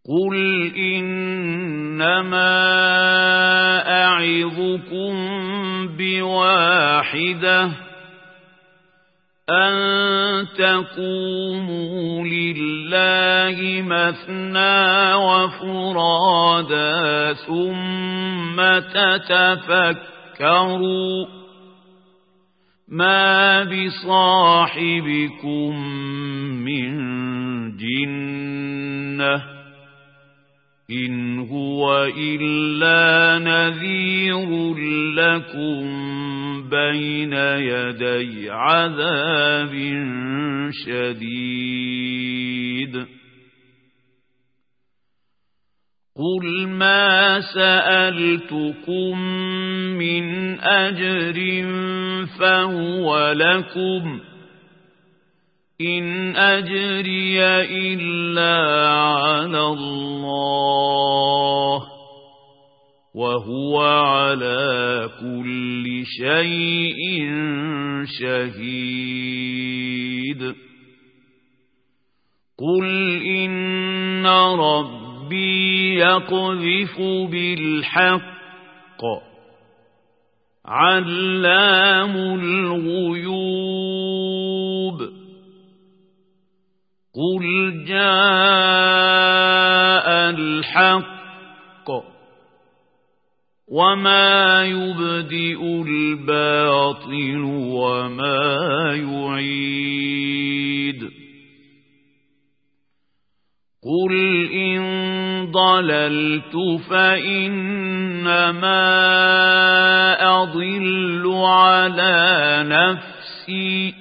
قل إنما أعظكم بواحدة أن تقوموا لله مثنى وفرادا ثم تتفكروا ما بصاحبكم من جنة إن هو إلا نذير لكم بين يدي عذاب شديد قل ما سألتكم من أجر فهو لكم إن أجري إلا على الله وهو على كل شيء شهيد قل إن ربي يقذف بالحق علام الغيوب قل جاء الحق وما يبدئ الباطل وما يعيد قل إن ضللت فإنما أضل على نفسي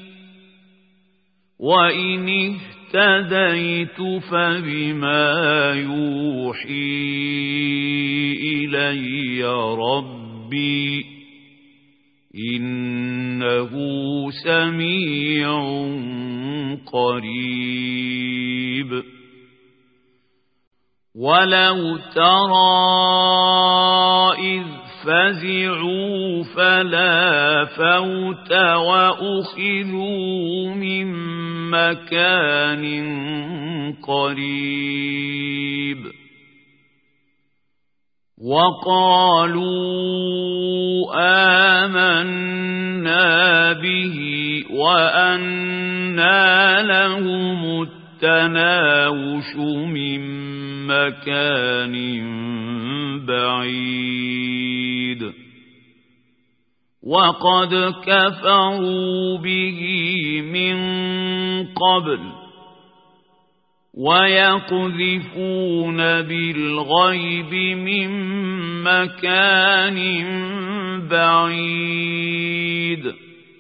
وإن اهتديت فبما يوحي إلي ربي إنه سميع قريب ولو ترى إذ فزعوا فلا فوت وأخذوا من مكان قريب وقالوا آمنا به وأنى لهم التناوش من مكان بعيد وقد كفروا به من قبل ويقذفون بالغيب من مكان بعيد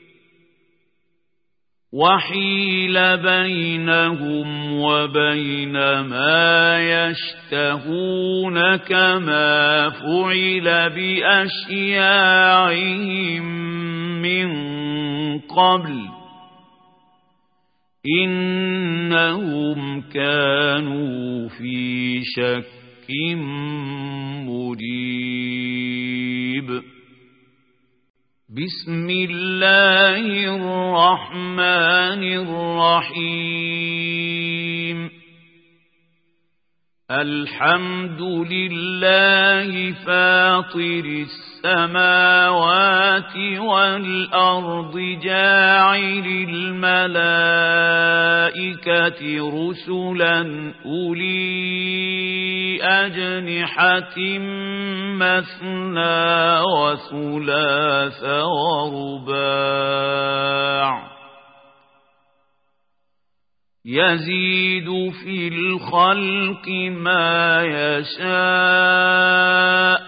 وحيل بينهم وبين ما يشتهون كما فعل بأشياعهم من قبل إنهم كانوا في شك مريب بسم الله الرحمن الرحيم الحمد لله فاطر السماوات والأرض جاعل الملائكة رسلا أولي أجنحة مثنى وثلاث ورباع يزيد في الخلق ما يشاء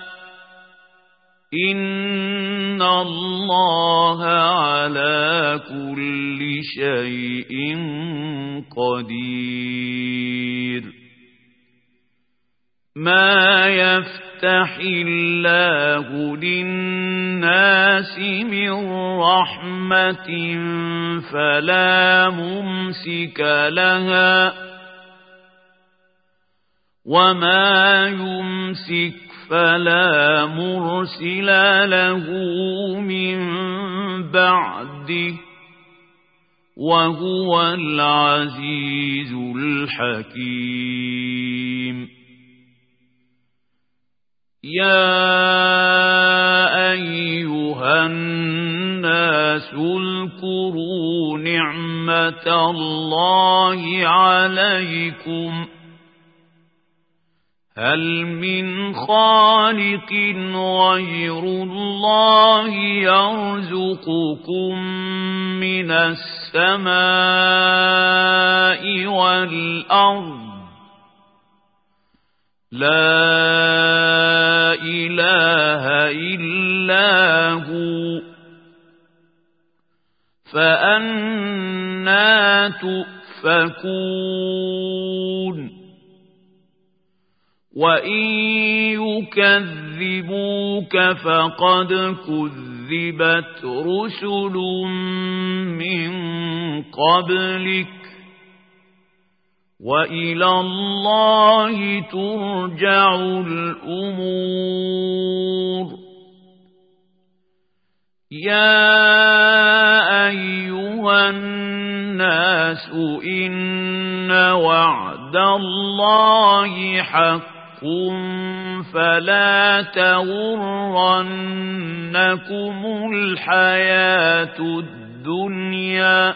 إن الله على كل شيء قدير ما يفتح الله للناس من رحمة فلا ممسك لها وما يمسك فلا مرسل له من بعده وهو العزيز الحكيم يا أيها الناس اذكروا نعمة الله عليكم هل من خالق غير الله يرزقكم من السماء والأرض لا إله إلا هو فأنى تؤفكون وإن يكذبوك فقد كذبت رسل من قبلك وإلى الله ترجع الأمور يا أيها الناس إن وعد الله حق فلا تغرنكم الحياة الدنيا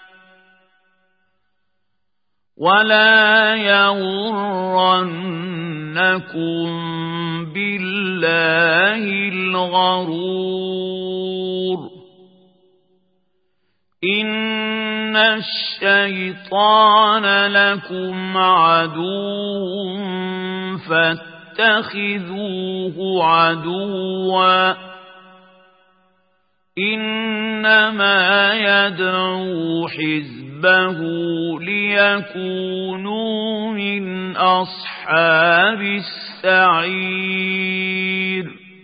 ولا يغرنكم بالله الغرور إن الشيطان لكم عدو فاتخذوه عدوا إنما يدعو حزبه ليكونوا من أصحاب السعير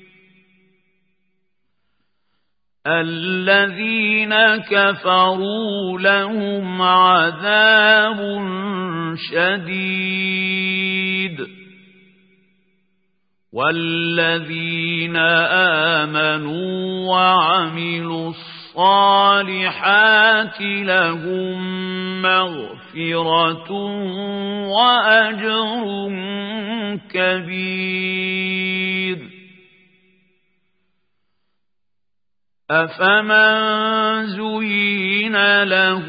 الذين كفروا لهم عذاب شديد والذين آمنوا وعملوا الصالحات لهم مغفرة وأجر كبير أفمن زين له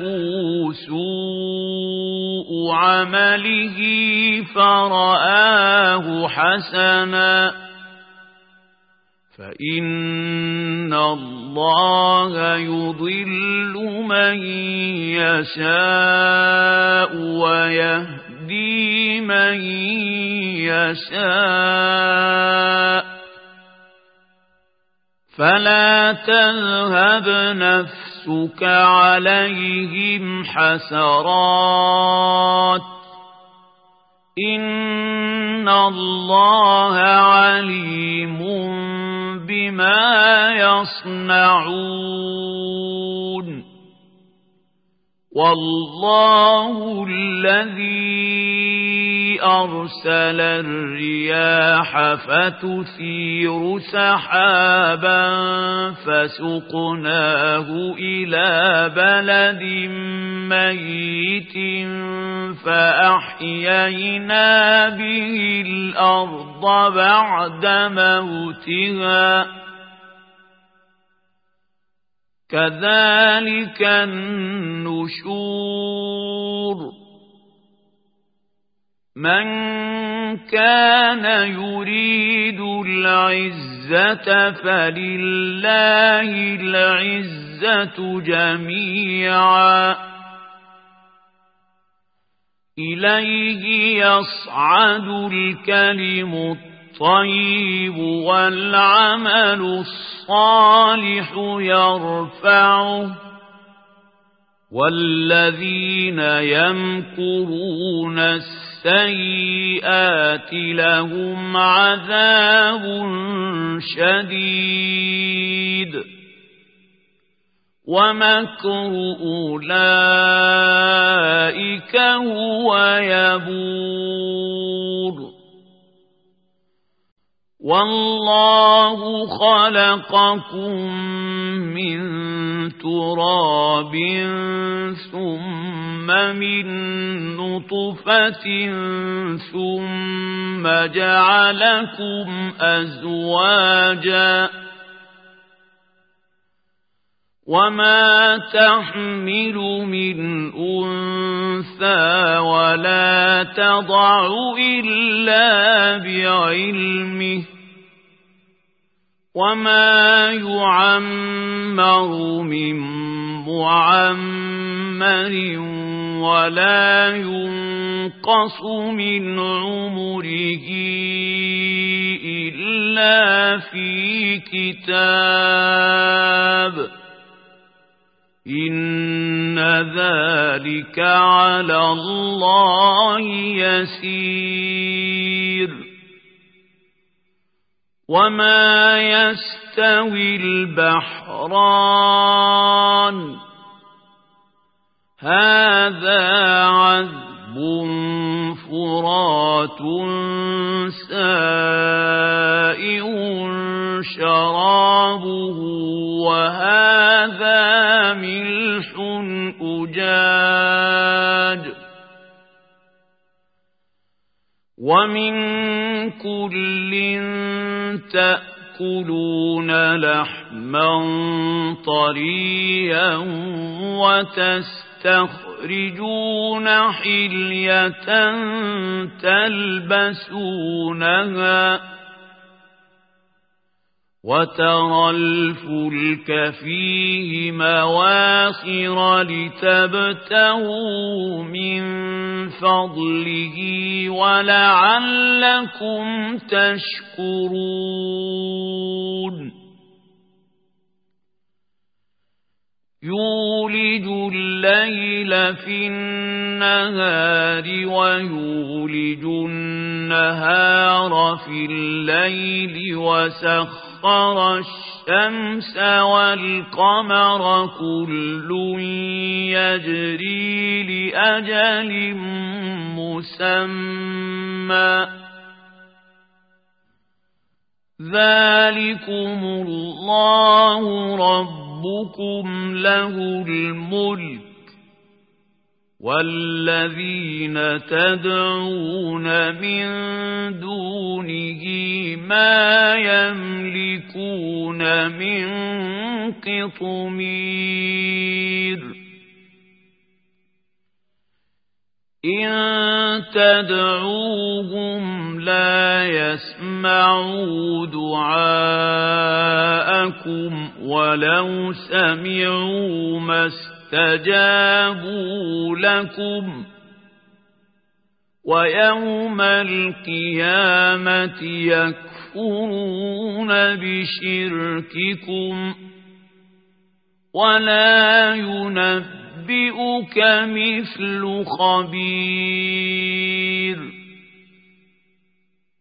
سوء عمله فرآه حسنا فإن الله يضل من يشاء ويهدي من يشاء فلا تذهب نفسك عليهم حسرات إن الله عليم بما يصنعون والله الذي أرسل الرياح فتثير سحابا فسقناه إلى بلد ميت فأحيينا به الأرض بعد موتها كذلك النشور من كان يريد العزة فلله العزة جميعا إليه يصعد الكلم الطيب والعمل الصالح يرفعه والذين يمكرون السيئات لهم عذاب شديد ومكر أولئك هو يبور والله خلقكم من تراب ثم من نطفة ثم ثم جعلكم أزواجا وما تحمل من أنثى ولا تضع إلا بعلمه وما يعمر من معمر ولا ينقص من عمره إلا في كتاب إن ذلك على الله يسير وما يستوي البحران هذا عذب فرات سائغ شرابه وهذا ملح أجاج ومن كل تأكلون لحما طريا وتستخرجون حلية تلبسونها وترى الفلك فيه مواخر لتبتغوا من فضله ولعلكم تشكرون يولج الليل في النهار ويولج النهار في الليل وسخر الشمس والقمر كل يجري لأجل مسمى ذلكم الله ربكم له الملك والذين تدعون من دونه ما يملكون من قطمير إن تدعوهم لا يسمعوا دعاءكم ولو سمعوا ما استجابوا لكم ويوم القيامة يكفرون بشرككم ولا ينبئك مثل خبير